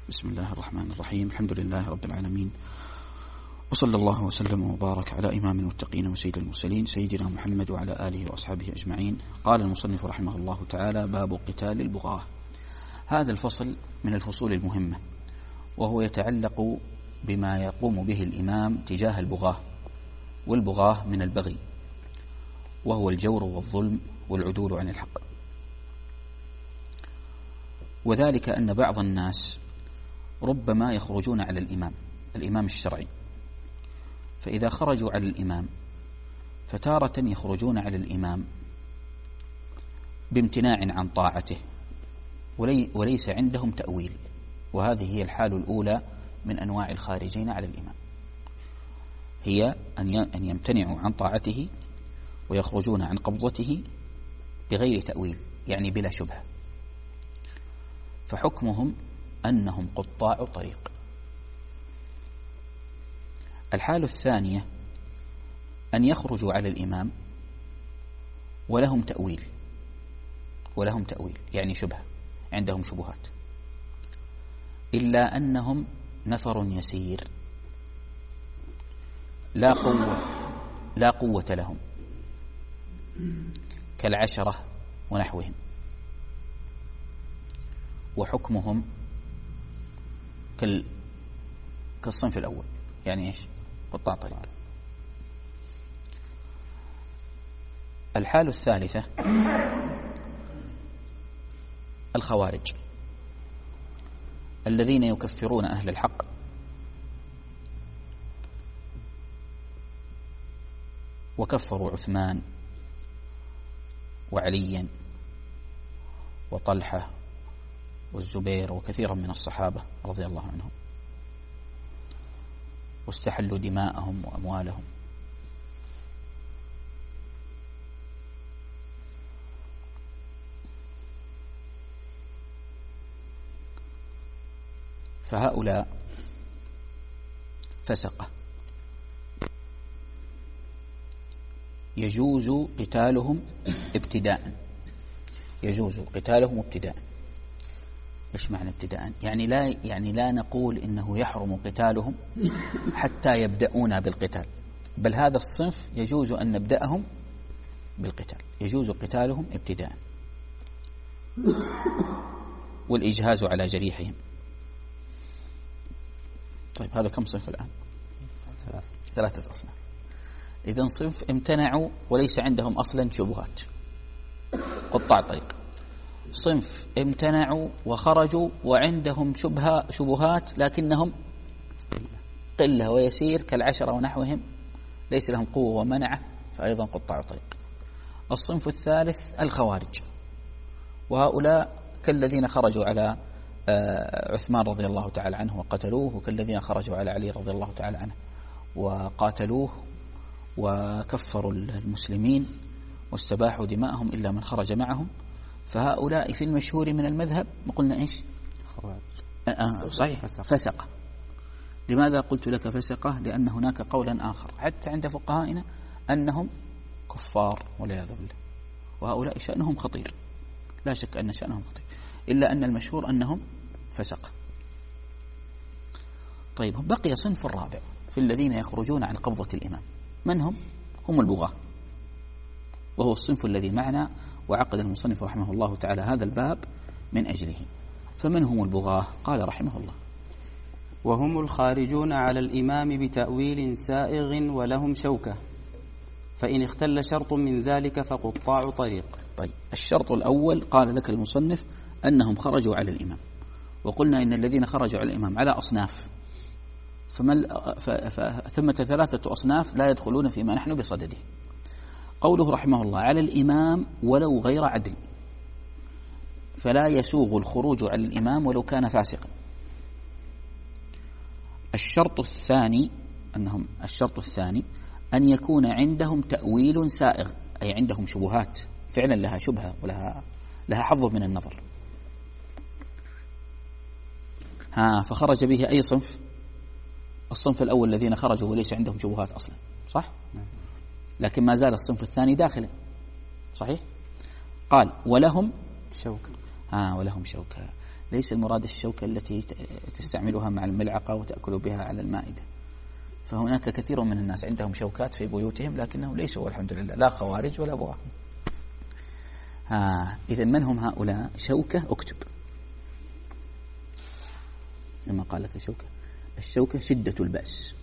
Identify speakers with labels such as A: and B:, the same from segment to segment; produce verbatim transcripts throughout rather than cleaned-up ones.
A: بسم الله الرحمن الرحيم. الحمد لله رب العالمين، وصلى الله وسلم وبارك على إمام المتقين وسيد المرسلين سيدنا محمد وعلى آله وأصحابه أجمعين. قال المصنف رحمه الله تعالى: باب قتال البغاة. هذا الفصل من الفصول المهمة، وهو يتعلق بما يقوم به الإمام تجاه البغاة، والبغاة من البغي، وهو الجور والظلم والعدول عن الحق. وذلك أن بعض الناس ربما يخرجون على الإمام الإمام الشرعي، فإذا خرجوا على الإمام فتارة يخرجون على الإمام بامتناع عن طاعته ولي وليس عندهم تأويل، وهذه هي الحال الأولى من أنواع الخارجين على الإمام، هي أن يمتنعوا عن طاعته ويخرجون عن قبضته بغير تأويل، يعني بلا شبهة، فحكمهم أنهم قطاع طريق. الحالة الثانية أن يخرجوا على الإمام ولهم تأويل ولهم تأويل يعني شبهة، عندهم شبهات، إلا أنهم نفر يسير لا قوة لا قوة لهم، كالعشرة ونحوهم، وحكمهم كال كالصنف الأول، يعني إيش؟ قطاع طريق. الحالة الثالثة الخوارج الذين يكفرون أهل الحق وكفروا عثمان وعليا وطلحة والزبير وكثيرا من الصحابة رضي الله عنهم، واستحلوا دماءهم وأموالهم. فهؤلاء فسقة يجوز قتالهم ابتداء يجوز قتالهم ابتداء. إيش معنى ابتداء؟ يعني لا يعني لا نقول إنه يحرم قتالهم حتى يبدأون بالقتال، بل هذا الصنف يجوز أن نبدأهم بالقتال، يجوز قتالهم ابتداء، والإجهاز على جريحهم. طيب هذا كم صنف الآن؟ ثلاثة ثلاثة أصناف. إذن صنف امتنعوا وليس عندهم أصلا شبهات، قطاع طريق. صنف امتنعوا وخرجوا وعندهم شبهة شبهات لكنهم قلة ويسير، كالعشرة ونحوهم، ليس لهم قوة ومنعة، فأيضا قطاع طريق. الصنف الثالث الخوارج، وهؤلاء كالذين خرجوا على عثمان رضي الله تعالى عنه وقتلوه، وكالذين خرجوا على علي رضي الله تعالى عنه وقاتلوه وكفروا المسلمين واستباحوا دماءهم إلا من خرج معهم. فهؤلاء في المشهور من المذهب قلنا إيش؟ خوارج. آه صحيح، فسقة. لماذا قلت لك فسقة؟ لأن هناك قولا آخر حتى عند فقهائنا أنهم كفار والعياذ بالله، وهؤلاء شأنهم خطير، لا شك أن شأنهم خطير، إلا أن المشهور أنهم فسقة. طيب بقي صنف الرابع في الذين يخرجون عن قبضة الإمام، من هم؟ هم البغاة، وهو الصنف الذي معنا، وعقد المصنف رحمه الله تعالى هذا الباب من أجله. فمن هم البغاة؟ قال رحمه الله:
B: وهم الخارجون على الإمام بتأويل سائغ ولهم شوكة، فإن اختل شرط من ذلك فقطاع طريق.
A: طيب الشرط الأول قال لك المصنف أنهم خرجوا على الإمام، وقلنا إن الذين خرجوا على الإمام على أصناف، ثمة ثلاثة أصناف لا يدخلون فيما نحن بصدده. قوله رحمه الله على الإمام ولو غير عدل، فلا يسوغ الخروج على الإمام ولو كان فاسقا. الشرط الثاني أنهم الشرط الثاني أن يكون عندهم تأويل سائغ، أي عندهم شبهات فعلا لها شبهة ولها لها حظ من النظر. ها فخرج به أي صنف؟ الصنف الأول الذين خرجوا وليس عندهم شبهات أصلا، صح؟ لكن ما زال الصنف الثاني داخلا، صحيح؟ قال ولهم
B: شوكة.
A: آه ولهم شوكة، ليس المراد الشوكة التي تستعملها مع الملعقة وتأكل بها على المائدة، فهناك كثير من الناس عندهم شوكات في بيوتهم لكنهم ليسوا والحمد لله لا خوارج ولا بغاة. آه إذا من هم هؤلاء؟ شوكة اكتب لما قال لك شوكة، الشوكة شدة البأس،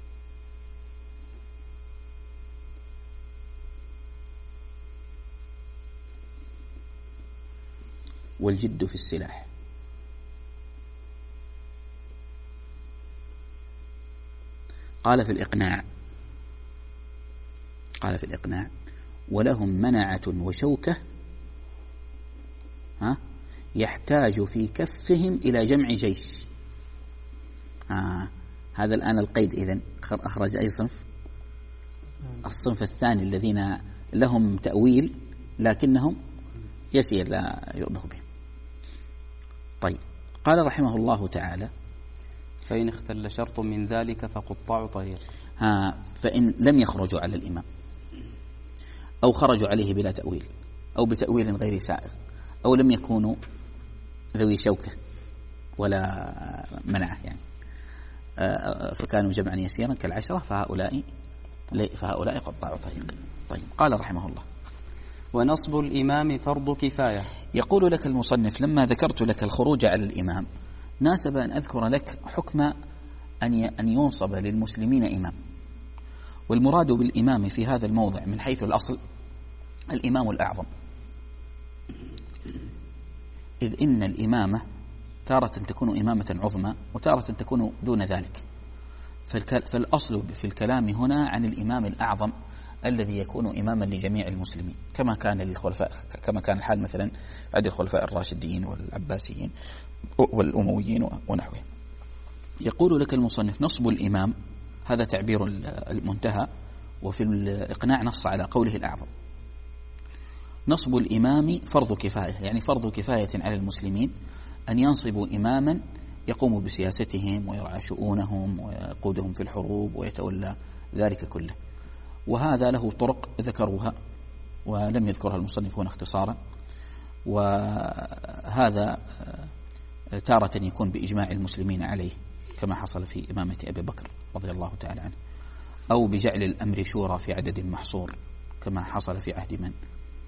A: والجد في السلاح. قال في الإقناع قال في الإقناع ولهم منعة وشوكة ها يحتاج في كفهم إلى جمع جيش. آه هذا الآن القيد إذن أخرج أي صنف؟ الصنف الثاني الذين لهم تأويل لكنهم يسير لا يؤمن به. طيب قال رحمه الله تعالى
B: فإن اختل شرط من ذلك فقطاع طريق.
A: ها فإن لم يخرجوا على الإمام أو خرجوا عليه بلا تأويل أو بتأويل غير سائغ أو لم يكونوا ذوي شوكة ولا منعة يعني فكانوا جمعا يسيرا كالعشرة فهؤلاء فهؤلاء قطاع طريق. طيب قال رحمه الله
B: ونصب الإمام فرض كفاية.
A: يقول لك المصنف لما ذكرت لك الخروج على الإمام ناسب أن أذكر لك حكم أن أن ينصب للمسلمين إمام، والمراد بالإمام في هذا الموضع من حيث الأصل الإمام الأعظم، إذ إن الإمامة تارة تكون إمامة عظمى وتارة تكون دون ذلك، فالأصل في الكلام هنا عن الإمام الأعظم الذي يكون إماما لجميع المسلمين كما كان للخلفاء كما كان الحال مثلا عند الخلفاء الراشدين والعباسيين والأمويين ونحوهم. يقول لك المصنف نصب الإمام هذا تعبير المنتهى، وفي الإقناع نص على قوله الأعظم. نصب الإمام فرض كفاية، يعني فرض كفاية على المسلمين أن ينصبوا إماما يقوم بسياستهم ويرعى شؤونهم ويقودهم في الحروب ويتولى ذلك كله، وهذا له طرق ذكروها ولم يذكرها المصنفون اختصارا، وهذا تارة يكون بإجماع المسلمين عليه كما حصل في إمامة أبي بكر رضي الله تعالى عنه، أو بجعل الأمر شورى في عدد محصور كما حصل في عهد من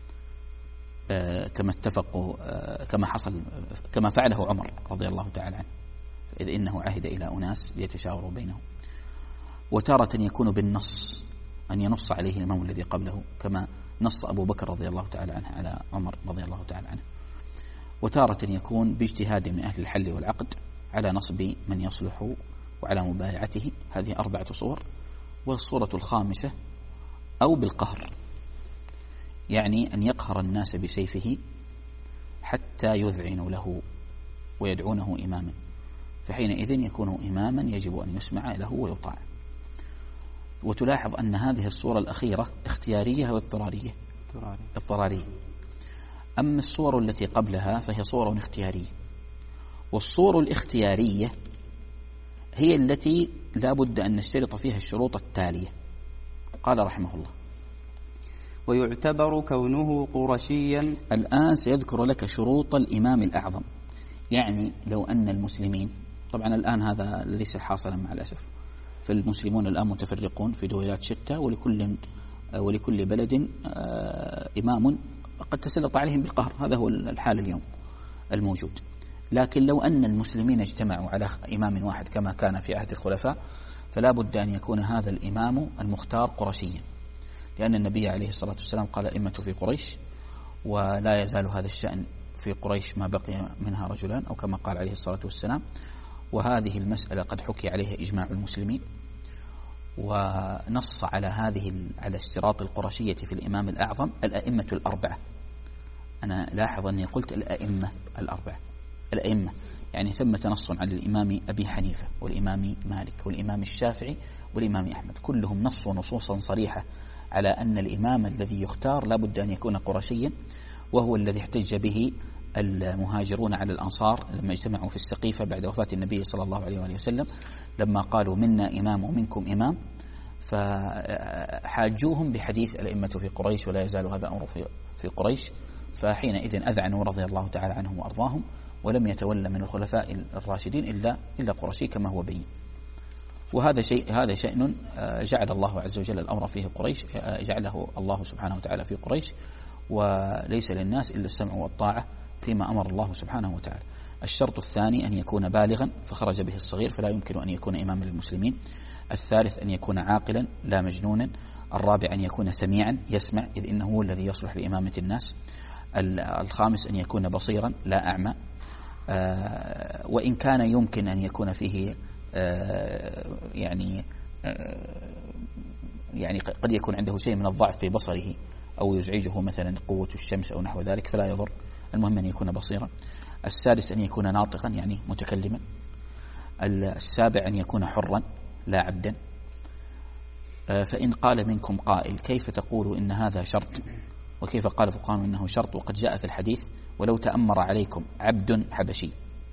A: كما اتفقوا كما حصل كما فعله عمر رضي الله تعالى عنه، إذ إنه عهد إلى أناس ليتشاوروا بينهم. وتارة يكون بالنص أن ينص عليه الإمام الذي قبله كما نص أبو بكر رضي الله تعالى عنه على عمر رضي الله تعالى عنه. وتارة يكون باجتهاد من أهل الحل والعقد على نصب من يصلح وعلى مبايعته، هذه أربعة صور. والصورة الخامسة أو بالقهر، يعني أن يقهر الناس بسيفه حتى يذعنوا له ويدعونه إماما، فحينئذ يكون إماما يجب أن يسمع له ويطاع. وتلاحظ أن هذه الصورة الأخيرة اختيارية أو اضطرارية؟ اضطرارية. أما الصور التي قبلها فهي صور اختيارية، والصور الاختيارية هي التي لا بد أن نشترط فيها الشروط التالية. قال رحمه الله
B: ويعتبر كونه قرشيا.
A: الآن سيذكر لك شروط الإمام الأعظم، يعني لو أن المسلمين، طبعا الآن هذا ليس حاصلا مع الأسف، فالمسلمون الآن متفرقون في دويلات شتى، ولكل ولكل بلد إمام قد تسلط عليهم بالقهر، هذا هو الحال اليوم الموجود. لكن لو أن المسلمين اجتمعوا على إمام واحد كما كان في عهد الخلفاء فلا بد أن يكون هذا الإمام المختار قرشيا، لأن النبي عليه الصلاة والسلام قال الأئمة في قريش، ولا يزال هذا الشأن في قريش ما بقي منها رجلان، أو كما قال عليه الصلاة والسلام. وهذه المسألة قد حكي عليها إجماع المسلمين، ونص على هذه على اشتراط القرشية في الإمام الأعظم الأئمة الأربعة. أنا لاحظ أني قلت الأئمة الأربعة، الأئمة يعني ثمة نص على الإمام أبي حنيفة والإمام مالك والإمام الشافعي والإمام أحمد، كلهم نصوا نصوصا صريحة على أن الإمام الذي يختار لا بد أن يكون قرشيا، وهو الذي احتج به المهاجرون على الأنصار لما اجتمعوا في السقيفة بعد وفاة النبي صلى الله عليه وآله وسلم، لما قالوا منا إمام ومنكم إمام، فحاجوهم بحديث الأئمة في قريش ولا يزال هذا الأمر في في قريش، فحينئذ أذعنوا رضي الله تعالى عنهم وأرضاهم، ولم يتولى من الخلفاء الراشدين إلا إلا قرشي كما هو بين. وهذا شيء هذا شأن جعل الله عز وجل الأمر فيه قريش، جعله الله سبحانه وتعالى في قريش، وليس للناس إلا السمع والطاعة فيما أمر الله سبحانه وتعالى. الشرط الثاني أن يكون بالغا فخرج به الصغير فلا يمكن أن يكون إماما للمسلمين. الثالث أن يكون عاقلا لا مجنونا. الرابع أن يكون سميعا يسمع، إذ إنه هو الذي يصلح لإمامة الناس. الخامس أن يكون بصيرا لا أعمى، آه وإن كان يمكن أن يكون فيه آه يعني آه يعني قد يكون عنده شيء من الضعف في بصره أو يزعجه مثلا قوة الشمس أو نحو ذلك فلا يضر، المهم أن يكون بصيرا. السادس أن يكون ناطقا يعني متكلما. السابع أن يكون حرا لا عبدا. فإن قال منكم قائل كيف تقول إن هذا شرط وكيف قال فقهاء إنه شرط وقد جاء في الحديث ولو تأمر عليكم عبد حبشي؟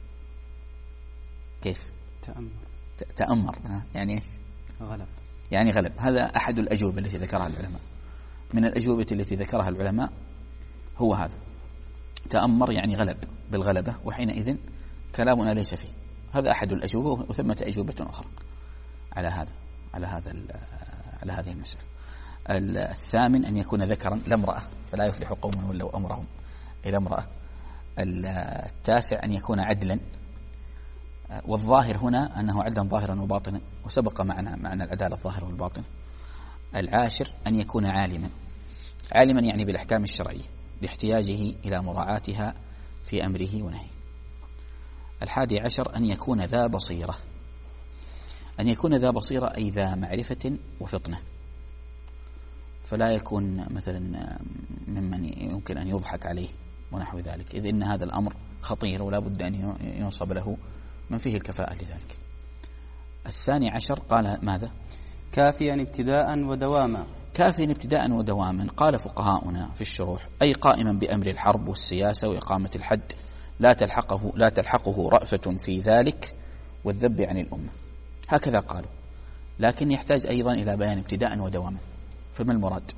A: كيف
B: تأمر
A: تأمر يعني
B: غلب
A: يعني غلب. هذا أحد الأجوبة التي ذكرها العلماء. من الأجوبة التي ذكرها العلماء هو هذا، تأمر يعني غلب بالغلبة، وحينئذ كلامنا ليس فيه. هذا أحد الأجوبة، وثمة أجوبة أخرى على هذا على هذا على هذه المسألة. الثامن أن يكون ذكرا لا امرأة، فلا يفلح قوم ولوا أمرهم إلى امرأة. التاسع أن يكون عدلا، والظاهر هنا أنه عدلا ظاهرا وباطنا، وسبق معنا معنى العدالة الظاهرة والباطنة. العاشر أن يكون عالما، عالما يعني بالأحكام الشرعية لاحتياجه إلى مراعاتها في أمره ونهيه. الحادي عشر أن يكون ذا بصيرة، أن يكون ذا بصيرة أي ذا معرفة وفطنة، فلا يكون مثلا ممن يمكن أن يضحك عليه ونحو ذلك، إذ إن هذا الأمر خطير ولا بد أن ينصب له من فيه الكفاءة لذلك. الثاني عشر قال ماذا؟
B: كافيا ابتداء ودواما.
A: كافيا ابتداء ودواما قال فقهاؤنا في الشروح أي قائما بأمر الحرب والسياسة وإقامة الحد، لا تلحقه لا تلحقه رأفة في ذلك والذب عن الأمة، هكذا قالوا. لكن يحتاج أيضا إلى بيان ابتداء ودواما، فما المراد؟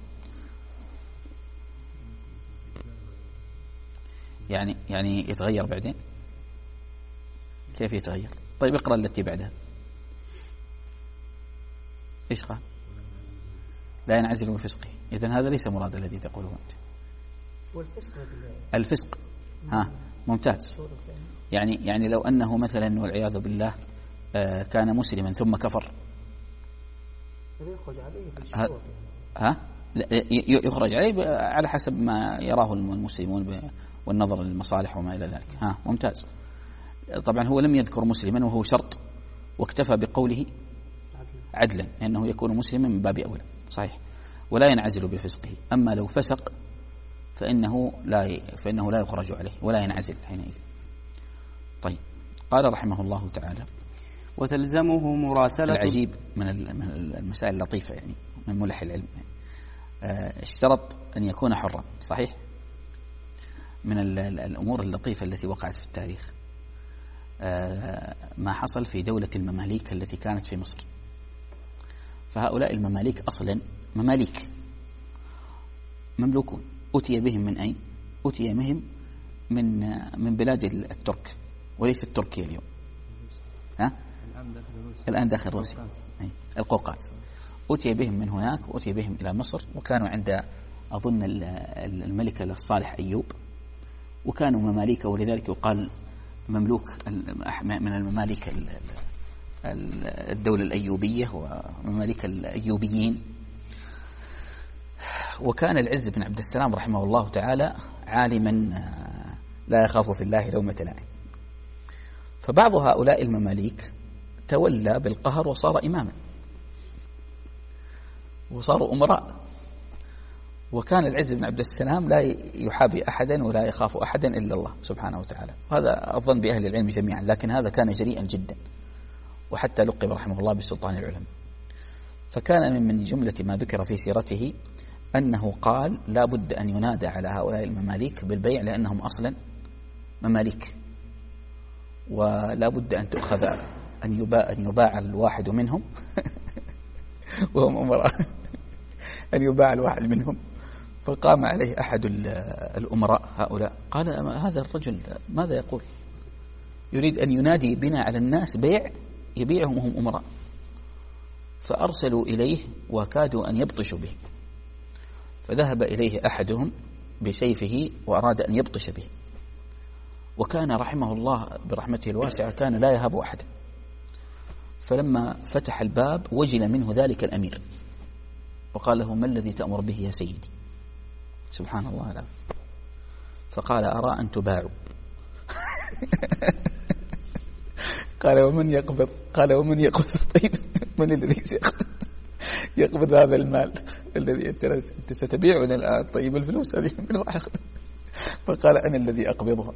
A: يعني يعني يتغير بعدين؟ كيف يتغير؟ طيب اقرأ التي بعدها. إيش قال؟ لا ينعزل من فسقه. إذن هذا ليس مراد الذي تقوله أنت.
C: والفسق
A: الفسق ها ممتاز. يعني يعني لو أنه مثلا والعياذ بالله آه كان مسلما ثم كفر،
C: يخرج عليه بالشروط.
A: ها يخرج عليه على حسب ما يراه المسلمون والنظر للمصالح وما إلى ذلك. ها ممتاز. طبعا هو لم يذكر مسلما وهو شرط، واكتفى بقوله عدلا لأنه يكون مسلما من باب أولى، صحيح، ولا ينعزل بفسقه. أما لو فسق فإنه لا فإنه لا يخرج عليه ولا ينعزل حينئذ. طيب قال رحمه الله تعالى
B: وتلزمه مراسلة.
A: العجيب من المسائل اللطيفة يعني من ملح العلم، اشترط أن يكون حرا، صحيح. من الأمور اللطيفة التي وقعت في التاريخ ما حصل في دولة المماليك التي كانت في مصر. فهؤلاء المماليك أصلا مماليك مملوكون، أتي بهم من أين؟ أتي بهم من من بلاد الترك، وليست تركيا اليوم، ها؟ الآن داخل روسيا، القوقاز. أتي بهم من هناك وأتي بهم إلى مصر، وكانوا عند أظن الملك الصالح أيوب، وكانوا مماليك، ولذلك يقال مملوك من المماليك الدولة الأيوبية ومماليك الأيوبيين. وكان العز بن عبد السلام رحمه الله تعالى عالما لا يخاف في الله لومة لائم، فبعض هؤلاء المماليك تولى بالقهر وصار إماما وصاروا أمراء، وكان العز بن عبد السلام لا يحابي أحدا ولا يخاف أحدا إلا الله سبحانه وتعالى. وهذا أظن بأهل العلم جميعا، لكن هذا كان جريئا جدا، وحتى لقب رحمه الله بسلطان العلماء. فكان من جملة ما ذكر في سيرته أنه قال لا بد أن ينادى على هؤلاء المماليك بالبيع لأنهم أصلا مماليك، ولا بد أن تؤخذ أن يباع, أن يباع الواحد منهم وهم أمراء أن يباع الواحد منهم فقام عليه أحد الأمراء هؤلاء قال هذا الرجل ماذا يقول؟ يريد أن ينادي بنا على الناس بيع يبيعهم وهم أمراء. فأرسلوا إليه وكادوا أن يبطشوا به، فذهب إليه أحدهم بسيفه وأراد أن يبطش به، وكان رحمه الله برحمته الواسعة كان لا يهاب أحدا. فلما فتح الباب وجل منه ذلك الأمير وقال له ما الذي تأمر به يا سيدي؟ سبحان الله. لا. فقال أرى أن تباعوا. قال ومن يقبض؟ قال ومن يقبض؟ طيب من الذي سيقبض يقبض هذا المال الذي أنت ستبيعنا الآن؟ طيب الفلوس هذه من راح يأخذ؟ فقال أنا الذي أقبضها.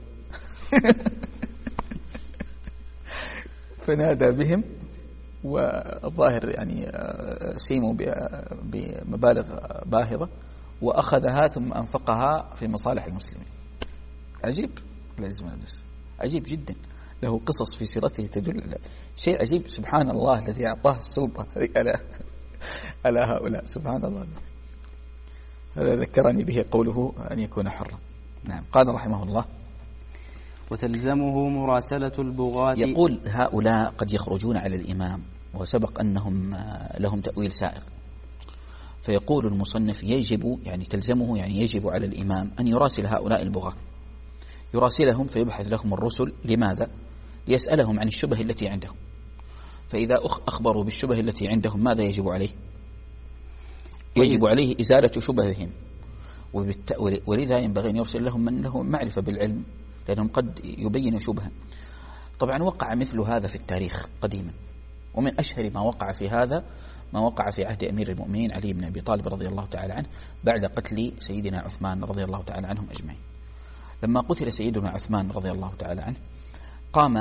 A: فنادى بهم، والظاهر يعني سيموا بمبالغ باهظة، وأخذها ثم أنفقها في مصالح المسلمين. عجيب لازم الناس، عجيب جدا، له قصص في سيرته تدل على شيء عجيب. سبحان الله الذي أعطاه السلطة على على هؤلاء، سبحان الله. هذا ذكرني به قوله أن يكون حرا. نعم. قال رحمه الله
B: وتلزمه مراسلة البغاة.
A: يقول هؤلاء قد يخرجون على الإمام وسبق أنهم لهم تأويل سائغ، فيقول المصنف يجب يعني تلزمه يعني يجب على الإمام أن يراسل هؤلاء البغاة، يراسلهم فيبحث لهم الرسل. لماذا؟ ليسألهم عن الشبه التي عندهم، فإذا أخبروا بالشبه التي عندهم ماذا يجب عليه؟ يجب عليه إزالة شبههم، ولذا ينبغي أن يرسل لهم من له معرفة بالعلم، لأنهم قد يبين شبها. طبعا وقع مثل هذا في التاريخ قديما، ومن أشهر ما وقع في هذا ما وقع في عهد أمير المؤمنين علي بن أبي طالب رضي الله تعالى عنه بعد قتل سيدنا عثمان رضي الله تعالى عنهم أجمعين. لما قتل سيدنا عثمان رضي الله تعالى عنه قام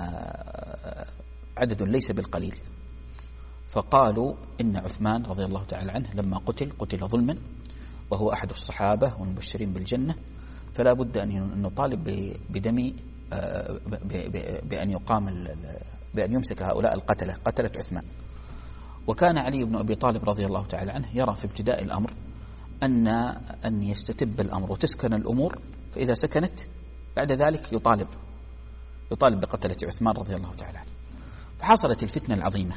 A: عدد ليس بالقليل فقالوا إن عثمان رضي الله تعالى عنه لما قتل قتل ظلما، وهو أحد الصحابة والمبشرين بالجنة، فلا بد أن نطالب بدم بأن يقام بأن يمسك هؤلاء القتلة قتلة عثمان. وكان علي بن أبي طالب رضي الله تعالى عنه يرى في ابتداء الأمر أن أن يستتب الأمر وتسكن الأمور، فإذا سكنت بعد ذلك يطالب يطالب بقتلة عثمان رضي الله تعالى عنه. فحصلت الفتنة العظيمة،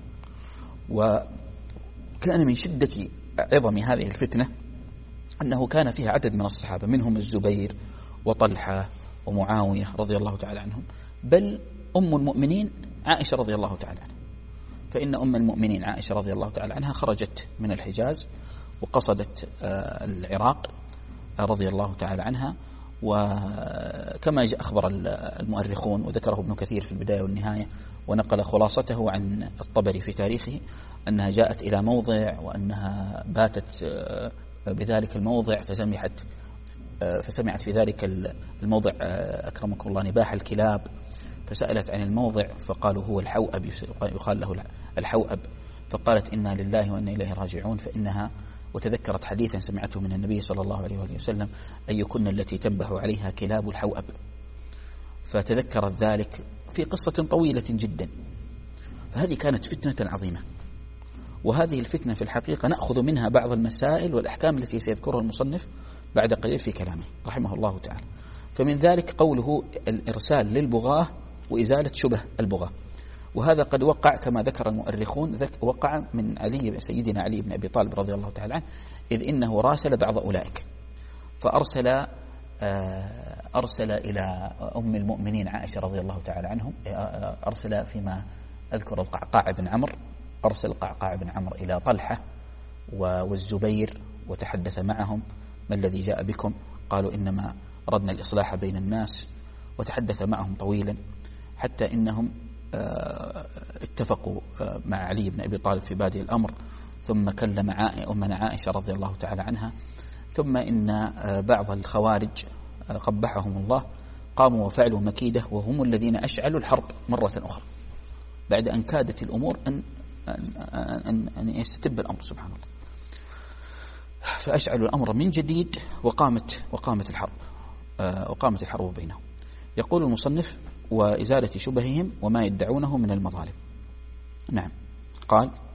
A: وكان من شدة عظم هذه الفتنة أنه كان فيها عدد من الصحابة منهم الزبير وطلحة ومعاوية رضي الله تعالى عنهم، بل أم المؤمنين عائشة رضي الله تعالى عنها. فإن أم المؤمنين عائشة رضي الله تعالى عنها خرجت من الحجاز وقصدت العراق رضي الله تعالى عنها، وكما أخبر المؤرخون وذكره ابن كثير في البداية والنهاية ونقل خلاصته عن الطبري في تاريخه أنها جاءت إلى موضع وأنها باتت بذلك الموضع فسمعت فسمعت في ذلك الموضع أكرمكم الله نباح الكلاب، فسألت عن الموضع فقالوا هو الحوأب، يقال له الحوأب، فقالت إنا لله وإنا إليه راجعون. فإنها وتذكرت حديثا سمعته من النبي صلى الله عليه وآله وسلم أيكن التي تنبه عليها كلاب الحوأب، فتذكرت ذلك في قصة طويلة جدا. فهذه كانت فتنة عظيمة، وهذه الفتنة في الحقيقة نأخذ منها بعض المسائل والأحكام التي سيذكرها المصنف بعد قليل في كلامه رحمه الله تعالى. فمن ذلك قوله الإرسال للبغاة وإزالة شبه البغاة، وهذا قد وقع كما ذكر المؤرخون وقع من علي سيدنا علي بن أبي طالب رضي الله تعالى عنه، إذ إنه راسل بعض أولئك، فأرسل أرسل إلى أم المؤمنين عائشة رضي الله تعالى عنهم، أرسل فيما أذكر القعقاع بن عمرو، أرسل القعقاع بن عمرو إلى طلحة والزبير وتحدث معهم ما الذي جاء بكم؟ قالوا إنما أردنا الإصلاح بين الناس، وتحدث معهم طويلا حتى إنهم اتفقوا مع علي بن أبي طالب في بادئ الأمر، ثم كلم أمنا عائشة رضي الله تعالى عنها. ثم إن بعض الخوارج قبحهم الله قاموا وفعلوا مكيدة، وهم الذين أشعلوا الحرب مرة أخرى بعد أن كادت الأمور أن أن أن يستتب الأمر سبحان الله، فأشعلوا الأمر من جديد وقامت وقامت الحرب وقامت الحرب بينهم. يقول المصنف وإزالة شبههم وما يدعونه من المظالم. نعم. قال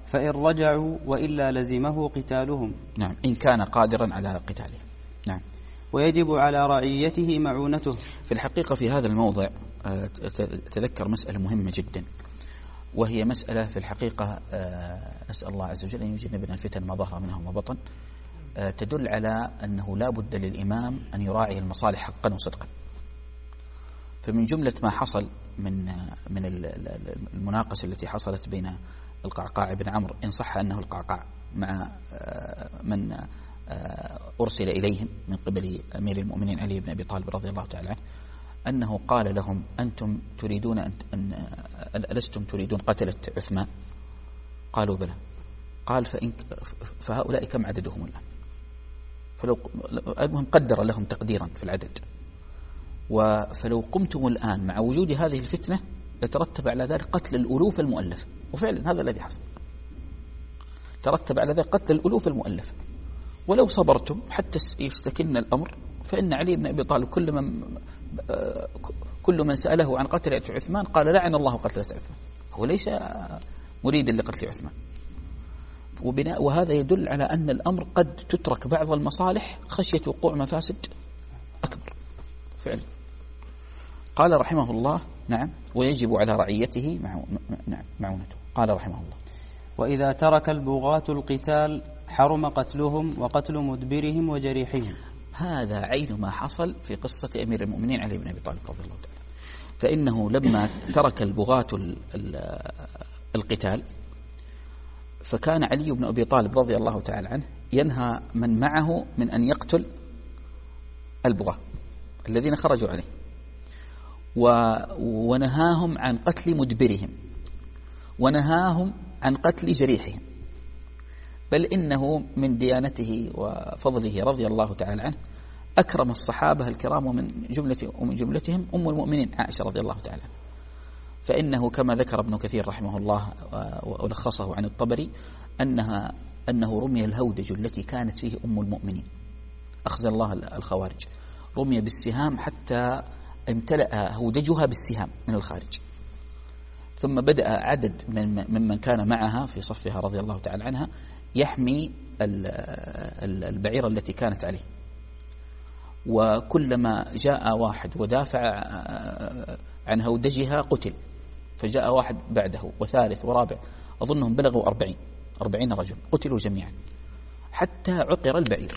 B: فإن رجعوا وإلا لزمه قتالهم.
A: نعم، إن كان قادرا على قتالهم. نعم.
B: ويجب على رعيته معونته.
A: في الحقيقة في هذا الموضع تذكر مسألة مهمة جدا، وهي مسألة في الحقيقة نسأل الله عز وجل أن يجنبنا الفتن ما ظهر منها وما بطن، تدل على أنه لا بد للإمام أن يراعي المصالح حقا وصدقا. فمن جملة ما حصل من من المناقشة التي حصلت بين القعقاع بن عمرو، إن صح أنه القعقاع مع من أرسل إليهم من قبل أمير المؤمنين علي بن أبي طالب رضي الله تعالى عنه، أنه قال لهم أنتم تريدون أن ألستم تريدون قتلة عثمان؟ قالوا بلى. قال فإن فهؤلاء كم عددهم الآن؟ فلو المهم قدر لهم تقديرا في العدد، فلو قمتم الآن مع وجود هذه الفتنة يترتب على ذلك قتل الألوف المؤلفة، وفعلا هذا الذي حصل، ترتب على ذلك قتل الألوف المؤلفة. ولو صبرتم حتى يستكن الأمر فإن علي بن أبي طالب كل من كل من سأله عن قتل عثمان قال لعن الله قتلة عثمان، هو ليس مريدا لقتل عثمان. وبناء وهذا يدل على أن الأمر قد تترك بعض المصالح خشية وقوع مفاسد أكبر فعلا. قال رحمه الله نعم ويجب على رعيته معونته. قال رحمه الله
B: وإذا ترك البغاة القتال حرم قتلهم وقتل مدبرهم وجريحهم.
A: هذا عين ما حصل في قصة أمير المؤمنين علي بن أبي طالب رضي الله تعالى، فإنه لما ترك البغاة القتال فكان علي بن أبي طالب رضي الله تعالى عنه ينهى من معه من أن يقتل البغاة الذين خرجوا عليه، ونهاهم عن قتل مدبرهم، ونهاهم عن قتل جريحهم، بل إنه من ديانته وفضله رضي الله تعالى عنه أكرم الصحابة الكرام، ومن جملة ومن جملتهم أم المؤمنين عائشة رضي الله تعالى عنها. فإنه كما ذكر ابن كثير رحمه الله ولخصه عن الطبري أنها أنه رمي الهودج التي كانت فيه أم المؤمنين، أخزى الله الخوارج، رمي بالسهام حتى امتلأ هودجها بالسهام من الخارج. ثم بدأ عدد من ممن كان معها في صفها رضي الله تعالى عنها يحمي البعيرة التي كانت عليه، وكلما جاء واحد ودافع عن هودجها قتل، فجاء واحد بعده وثالث ورابع، أظنهم بلغوا أربعين أربعين رجل قتلوا جميعا حتى عقر البعير.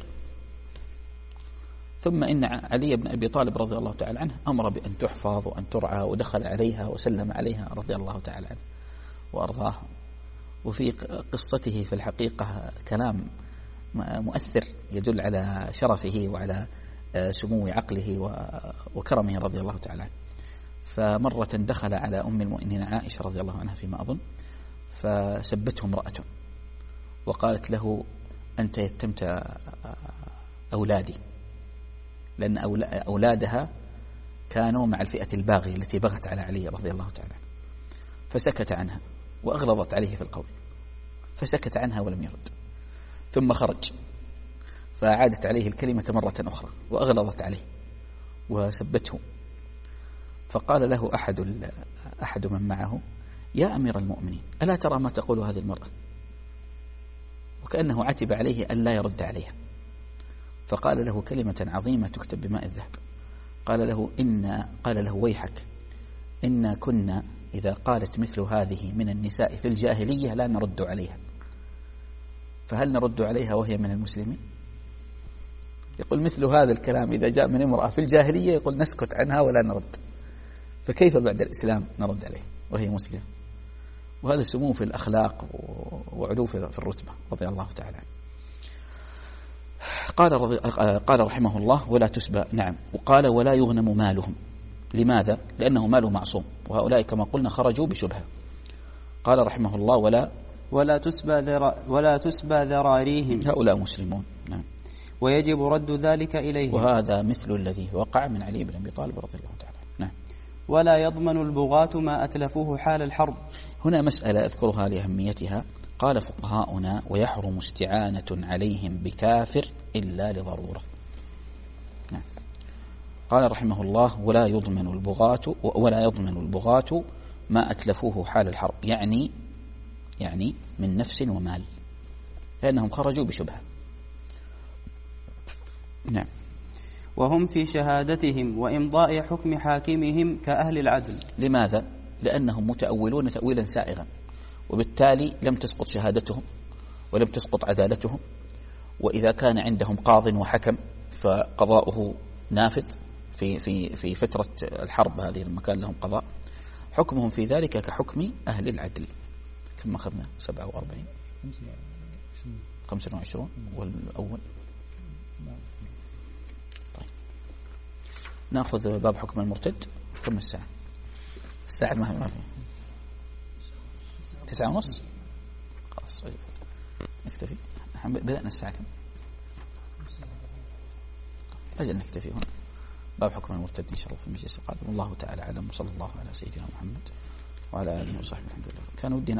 A: ثم إن علي بن أبي طالب رضي الله تعالى عنه أمر بأن تحفظ وأن ترعى، ودخل عليها وسلم عليها رضي الله تعالى عنه وأرضاه. وفي قصته في الحقيقة كلام مؤثر يدل على شرفه وعلى سمو عقله وكرمه رضي الله تعالى عنه. فمرة دخل على أم المؤمنين عائشة رضي الله عنها فيما أظن، فسبته امرأة وقالت له أنت يتمت أولادي، لأن أولادها كانوا مع الفئة الباغية التي بغت على علي رضي الله تعالى عنه، فسكت عنها وأغلظت عليه في القول، فسكت عنها ولم يرد. ثم خرج فعادت عليه الكلمة مرة أخرى وأغلظت عليه وسبته. فقال له أحد أحد من معه يا أمير المؤمنين ألا ترى ما تقول هذه المرأة؟ وكأنه عتب عليه أن لا يرد عليها، فقال له كلمة عظيمة تكتب بماء الذهب. قال له إن قال له ويحك، إن كنا إذا قالت مثل هذه من النساء في الجاهلية لا نرد عليها، فهل نرد عليها وهي من المسلمين؟ يقول مثل هذا الكلام إذا جاء من امرأة في الجاهلية يقول نسكت عنها ولا نرد، فكيف بعد الإسلام نرد عليه وهي مسلمة؟ وهذا سمو في الأخلاق وعلو في الرتبة رضي الله تعالى عنه. قال, رضي قال رحمه الله ولا تسبى. نعم. وقال ولا يغنم مالهم. لماذا؟ لأنه ماله معصوم، وهؤلاء كما قلنا خرجوا بشبهة. قال رحمه الله ولا
B: ولا تسبى ذرا ولا تسبى ذراريهم،
A: هؤلاء مسلمون. نعم.
B: ويجب رد ذلك إليه،
A: وهذا مثل الذي وقع من علي بن أبي طالب رضي الله تعالى. نعم.
B: ولا يضمن البغاة ما أتلفوه حال الحرب.
A: هنا مسألة أذكرها لأهميتها. قال فقهاؤنا ويحرم استعانة عليهم بكافر إلا لضرورة. نعم. قال رحمه الله ولا يضمن البغاة ولا يضمن البغاة ما أتلفوه حال الحرب، يعني يعني من نفس ومال، لأنهم خرجوا بشبهة. نعم.
B: وهم في شهادتهم وإمضاء حكم حاكمهم كأهل العدل.
A: لماذا؟ لأنهم متأولون تأويلا سائغا، وبالتالي لم تسقط شهادتهم ولم تسقط عدالتهم، وإذا كان عندهم قاض وحكم فقضاؤه نافذ في في في فترة الحرب، هذه المكان لهم قضاء، حكمهم في ذلك كحكم أهل العدل. كم أخذنا؟ سبعة وأربعين خمسة وعشرون والأول. طيب نأخذ باب حكم المرتد. كم الساعة؟ الساعة ما هي ما في تسعة ونص. خلاص نكتفي. بدأنا الساعة كم؟ أجل نكتفي هنا. باب حكم المرتد إن شاء الله في المجلس القادم. والله تعالى أعلم، وصلى الله على سيدنا محمد وعلى آله وصحبه. الحمد لله. كان ودي